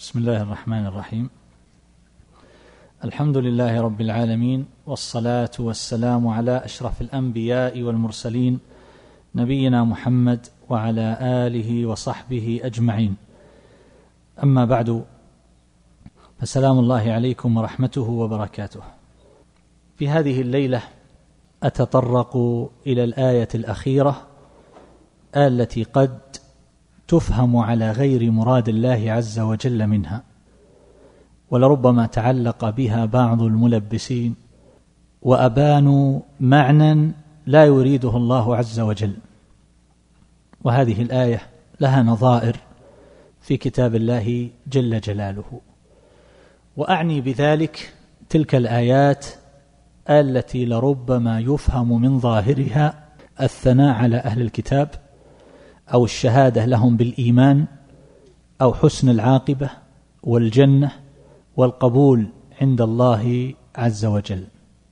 بسم الله الرحمن الرحيم. الحمد لله رب العالمين، والصلاة والسلام على أشرف الأنبياء والمرسلين نبينا محمد وعلى آله وصحبه أجمعين. أما بعد، فسلام الله عليكم ورحمته وبركاته. في هذه الليلة أتطرق إلى الآية الأخيرة التي قد تفهم على غير مراد الله عز وجل منها، ولربما تعلق بها بعض الملبسين وأبانوا معنى لا يريده الله عز وجل. وهذه الآية لها نظائر في كتاب الله جل جلاله، وأعني بذلك تلك الآيات التي لربما يفهم من ظاهرها الثناء على أهل الكتاب، أو الشهادة لهم بالإيمان، أو حسن العاقبة والجنة والقبول عند الله عز وجل.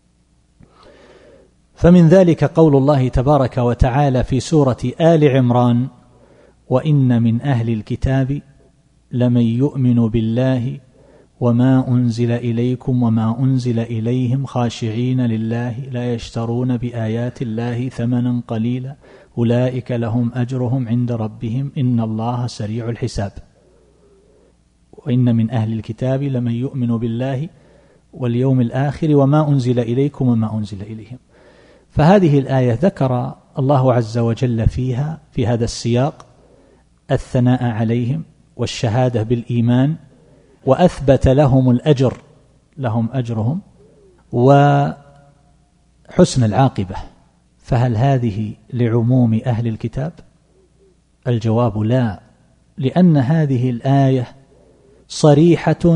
فمن ذلك قول الله تبارك وتعالى في سورة آل عمران: وإن من أهل الكتاب لمن يؤمن بالله وما أنزل إليكم وما أنزل إليهم خاشعين لله لا يشترون بآيات الله ثمنا قليلا أولئك لهم أجرهم عند ربهم إن الله سريع الحساب. وإن من أهل الكتاب لمن يؤمن بالله واليوم الآخر وما أنزل إليكم وما أنزل إليهم. فهذه الآية ذكر الله عز وجل فيها في هذا السياق الثناء عليهم والشهادة بالإيمان، وأثبت لهم الأجر، لهم أجرهم، وحسن العاقبة. فهل هذه لعموم أهل الكتاب؟ الجواب لا، لأن هذه الآية صريحة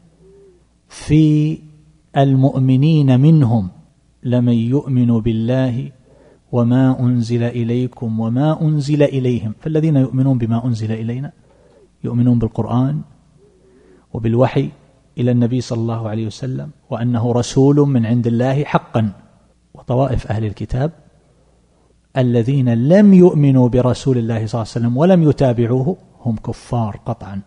في المؤمنين منهم: لمن يؤمن بالله وما أنزل إليكم وما أنزل إليهم. فالذين يؤمنون بما أنزل إلينا يؤمنون بالقرآن وبالوحي إلى النبي صلى الله عليه وسلم، وأنه رسول من عند الله حقا. وطوائف أهل الكتاب الذين لم يؤمنوا برسول الله صلى الله عليه وسلم ولم يتابعوه هم كفار قطعا،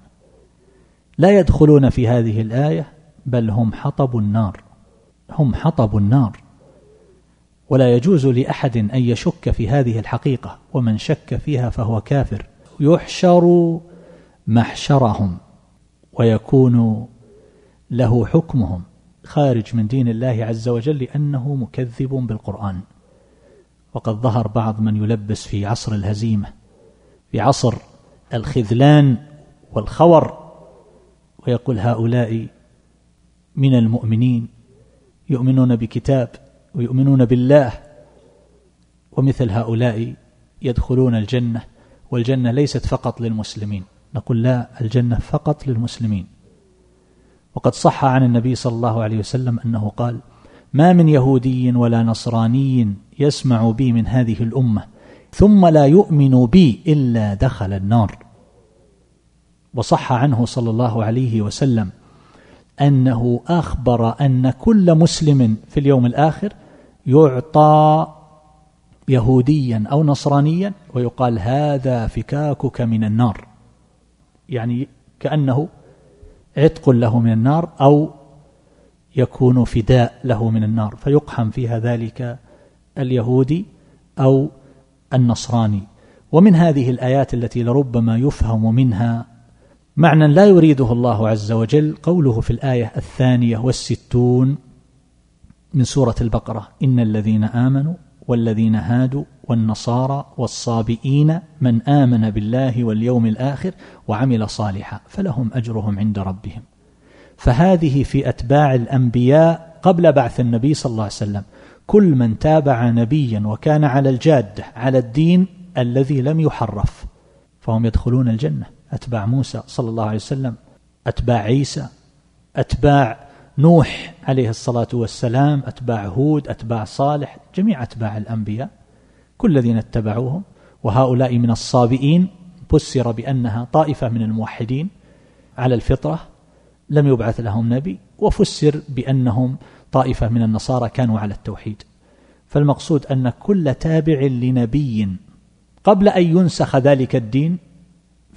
لا يدخلون في هذه الآية، بل هم حطب النار، هم حطب النار. ولا يجوز لأحد أن يشك في هذه الحقيقة، ومن شك فيها فهو كافر. يحشر محشرهم ويكون له حكمهم، خارج من دين الله عز وجل لأنه مكذب بالقرآن. وقد ظهر بعض من يلبس في عصر الهزيمة، في عصر الخذلان والخور، ويقول هؤلاء من المؤمنين يؤمنون بكتاب ويؤمنون بالله، ومثل هؤلاء يدخلون الجنة، والجنة ليست فقط للمسلمين. نقول لا، الجنة فقط للمسلمين. وقد صح عن النبي صلى الله عليه وسلم أنه قال: ما من يهودي ولا نصراني يسمع بي من هذه الأمة ثم لا يؤمن بي إلا دخل النار. وصح عنه صلى الله عليه وسلم أنه أخبر أن كل مسلم في اليوم الآخر يعطى يهوديا أو نصرانيا ويقال: هذا فكاكك من النار، يعني كأنه عتق له من النار أو يكون فداء له من النار، فيقحم فيها ذلك اليهودي أو النصراني. ومن هذه الآيات التي لربما يفهم منها معنى لا يريده الله عز وجل قوله في الآية 62 من سورة البقرة: إن الذين آمنوا والذين هادوا والنصارى والصابئين من آمن بالله واليوم الآخر وعمل صالحا فلهم أجرهم عند ربهم. فهذه في أتباع الأنبياء قبل بعث النبي صلى الله عليه وسلم، كل من تابع نبيا وكان على الجادة على الدين الذي لم يحرف فهم يدخلون الجنة. أتباع موسى صلى الله عليه وسلم، أتباع عيسى، أتباع نوح عليه الصلاة والسلام، أتباع هود، أتباع صالح، جميع أتباع الأنبياء كل الذين اتبعوهم. وهؤلاء من الصابئين فسر بأنها طائفة من الموحدين على الفطرة لم يبعث لهم نبي، وفسر بأنهم طائفة من النصارى كانوا على التوحيد. فالمقصود أن كل تابع لنبي قبل أن ينسخ ذلك الدين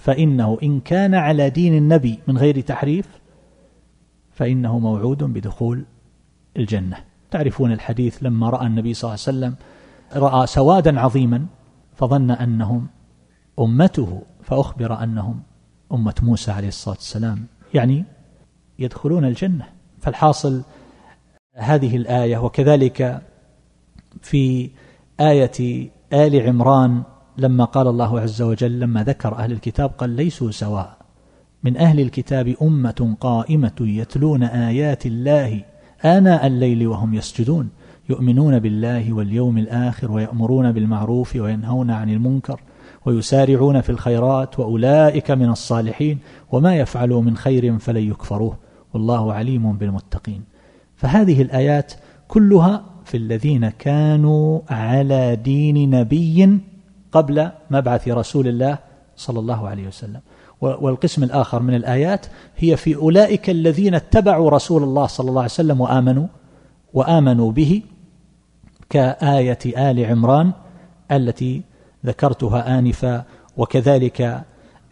فإنه إن كان على دين النبي من غير تحريف فإنه موعود بدخول الجنة. تعرفون الحديث لما رأى النبي صلى الله عليه وسلم رأى سوادا عظيما فظن أنهم أمته، فأخبر أنهم أمة موسى عليه الصلاة والسلام، يعني يدخلون الجنة. فالحاصل هذه الآية. وكذلك في آية آل عمران لما قال الله عز وجل لما ذكر أهل الكتاب قال ليسوا سواء من أهل الكتاب أمة قائمة يتلون آيات الله آناء الليل وهم يسجدون يؤمنون بالله واليوم الآخر ويأمرون بالمعروف وينهون عن المنكر ويسارعون في الخيرات وأولئك من الصالحين وما يفعلوا من خير فلن يكفروه والله عليم بالمتقين. فهذه الآيات كلها في الذين كانوا على دين نبي قبل مبعث رسول الله صلى الله عليه وسلم. والقسم الآخر من الآيات هي في أولئك الذين اتبعوا رسول الله صلى الله عليه وسلم وآمنوا به، كآية آل عمران التي ذكرتها آنفا. وكذلك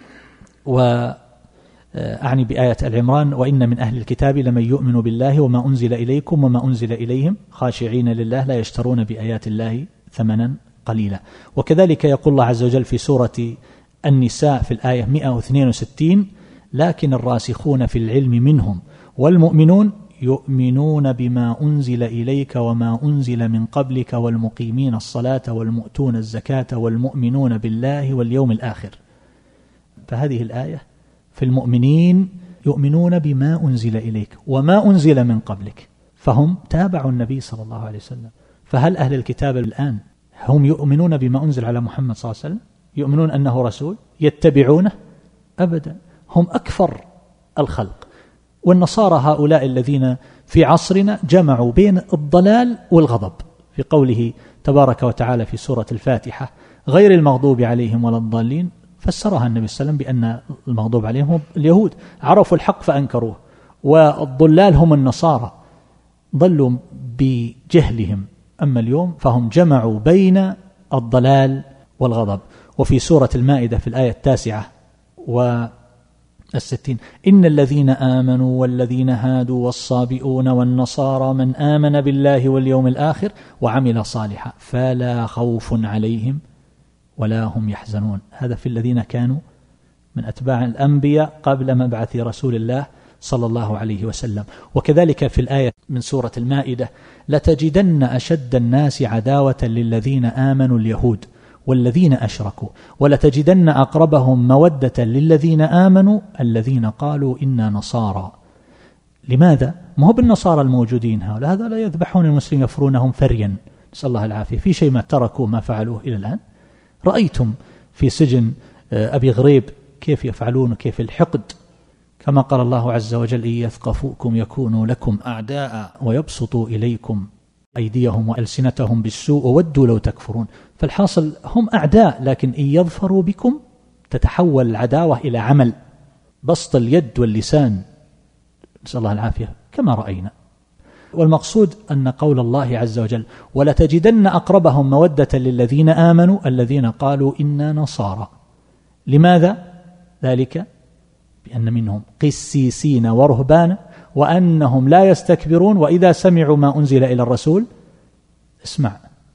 أعني بآية آل عمران وإن من أهل الكتاب لمن يؤمن بالله وما أنزل إليكم وما أنزل إليهم خاشعين لله لا يشترون بآيات الله ثمنا قليلا. وكذلك يقول الله عز وجل في سورة النساء في الآية 162 لكن الراسخون في العلم منهم والمؤمنون يؤمنون بما أنزل إليك وما أنزل من قبلك والمقيمين الصلاة والمؤتون الزكاة والمؤمنون بالله واليوم الآخر. فهذه الآية في المؤمنين يؤمنون بما أنزل إليك وما أنزل من قبلك، فهم تابعوا النبي صلى الله عليه وسلم. فهل أهل الكتاب الآن هم يؤمنون بما أنزل على محمد صلى الله عليه وسلم؟ يؤمنون أنه رسول يتبعونه؟ أبدا، هم أكثر الخلق. والنصارى هؤلاء الذين في عصرنا جمعوا بين الضلال والغضب في قوله تبارك وتعالى في سورة الفاتحة غير المغضوب عليهم ولا الضالين، فسرها النبي صلى الله عليه وسلم بأن المغضوب عليهم هم اليهود عرفوا الحق فأنكروه، والضلال هم النصارى ضلوا بجهلهم. أما اليوم فهم جمعوا بين الضلال والغضب. وفي سورة المائدة في الآية 69 إن الذين آمنوا والذين هادوا والصابئون والنصارى من آمن بالله واليوم الآخر وعمل صالحا فلا خوف عليهم ولا هم يحزنون. هذا في الذين كانوا من أتباع الأنبياء قبل مبعث رسول الله صلى الله عليه وسلم. وكذلك في الآية من سورة المائدة لتجدن أشد الناس عداوة للذين آمنوا اليهود والذين أشركوا ولتجدن أقربهم مودة للذين آمنوا الذين قالوا إنا نصارى. لماذا؟ ما هو بالنصارى الموجودين هذا لا يذبحون المسلمين يفرونهم فريا، نسأل الله العافية. في شيء ما تركوا ما فعلوه إلى الآن؟ رأيتم في سجن أبي غريب كيف يفعلون، كيف الحقد، كما قال الله عز وجل إن يثقفوكم يكونوا لكم أعداء ويبسطوا إليكم أيديهم وألسنتهم بالسوء وودوا لو تكفرون. فالحاصل هم أعداء، لكن إن يظفروا بكم تتحول العداوة إلى عمل، بسط اليد واللسان، نسأل الله العافية كما رأينا. والمقصود أن قول الله عز وجل ولتجدن أقربهم مودة للذين آمنوا الذين قالوا إنا نصارى. لماذا ذلك؟ بأن منهم قسيسين ورهبانا وأنهم لا يستكبرون وإذا سمعوا ما أنزل إلى الرسول اسمع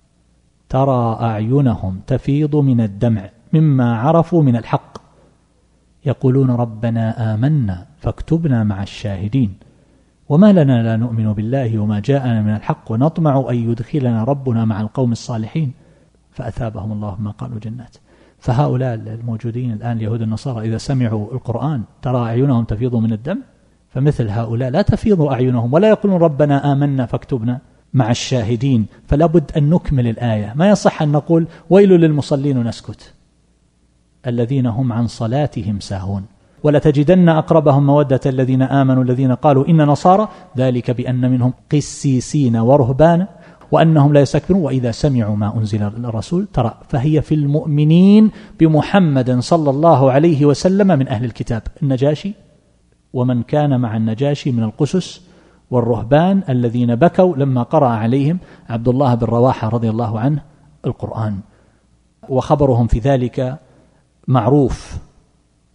ترى أعينهم تفيض من الدمع مما عرفوا من الحق يقولون ربنا آمنا فاكتبنا مع الشاهدين وما لنا لا نؤمن بالله وما جاءنا من الحق ونطمع أن يدخلنا ربنا مع القوم الصالحين فأثابهم الله ما قالوا جنات. فهؤلاء الموجودين الآن اليهود النصارى إذا سمعوا القرآن ترى أعينهم تفيض من الدم، فمثل هؤلاء لا تفيض أعينهم ولا يقولون ربنا آمنا فاكتبنا مع الشاهدين. فلا بد أن نكمل الآية، ما يصح أن نقول ويل للمصلين ونسكت الذين هم عن صلاتهم ساهون. ولتجدن أقربهم مودة الذين آمنوا الذين قالوا إن نصارى ذلك بأن منهم قسيسين ورهبانا وأنهم لا يستكبرون وإذا سمعوا ما أنزل الرسول ترى. فهي في المؤمنين بمحمد صلى الله عليه وسلم من أهل الكتاب النجاشي ومن كان مع النجاشي من القسس والرهبان الذين بكوا لما قرأ عليهم عبد الله بن رواحة رضي الله عنه القرآن، وخبرهم في ذلك معروف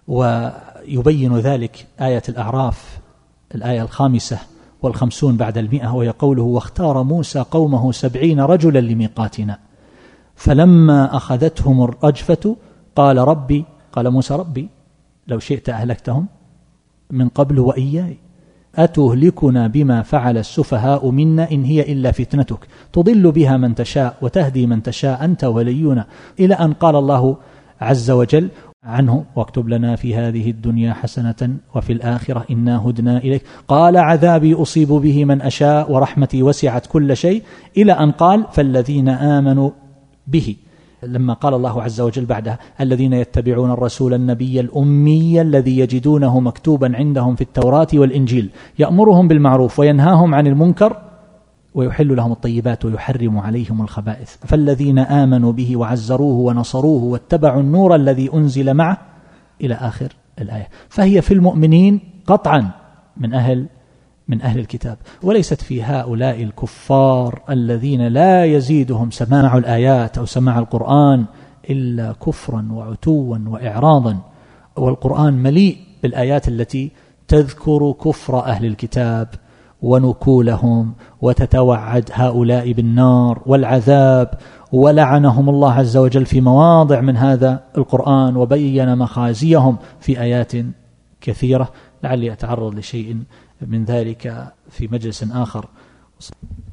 ويبين ذلك آية الأعراف الآية 55 بعد 100، وهي قوله: واختار موسى قومه 70 رجلا لميقاتنا فلما أخذتهم الرجفة قال موسى ربي لو شئت أهلكتهم من قبل وإياي أتهلكنا بما فعل السفهاء منا إن هي إلا فتنتك تضل بها من تشاء وتهدي من تشاء أنت ولينا، إلى أن قال الله عز وجل عنه: واكتب لنا في هذه الدنيا حسنة وفي الآخرة إنا هدنا إليك قال عذابي أصيب به من أشاء ورحمتي وسعت كل شيء، إلى أن قال: فالذين آمنوا به، لما قال الله عز وجل بعدها: الذين يتبعون الرسول النبي الأمي الذي يجدونه مكتوبا عندهم في التوراة والإنجيل يأمرهم بالمعروف وينهاهم عن المنكر ويحل لهم الطيبات ويحرم عليهم الخبائث، فالذين آمنوا به وعزروه ونصروه واتبعوا النور الذي أنزل معه، إلى آخر الآية. فهي في المؤمنين قطعا من أهل الكتاب، وليست في هؤلاء الكفار الذين لا يزيدهم سماع الآيات أو سماع القرآن إلا كفرا وعتوا وإعراضا. والقرآن مليء بالآيات التي تذكر كفر أهل الكتاب ونكولهم وتتوعد هؤلاء بالنار والعذاب، ولعنهم الله عز وجل في مواضع من هذا القرآن وبين مخازيهم في آيات كثيرة. لعلي أتعرض لشيء من ذلك في مجلس آخر.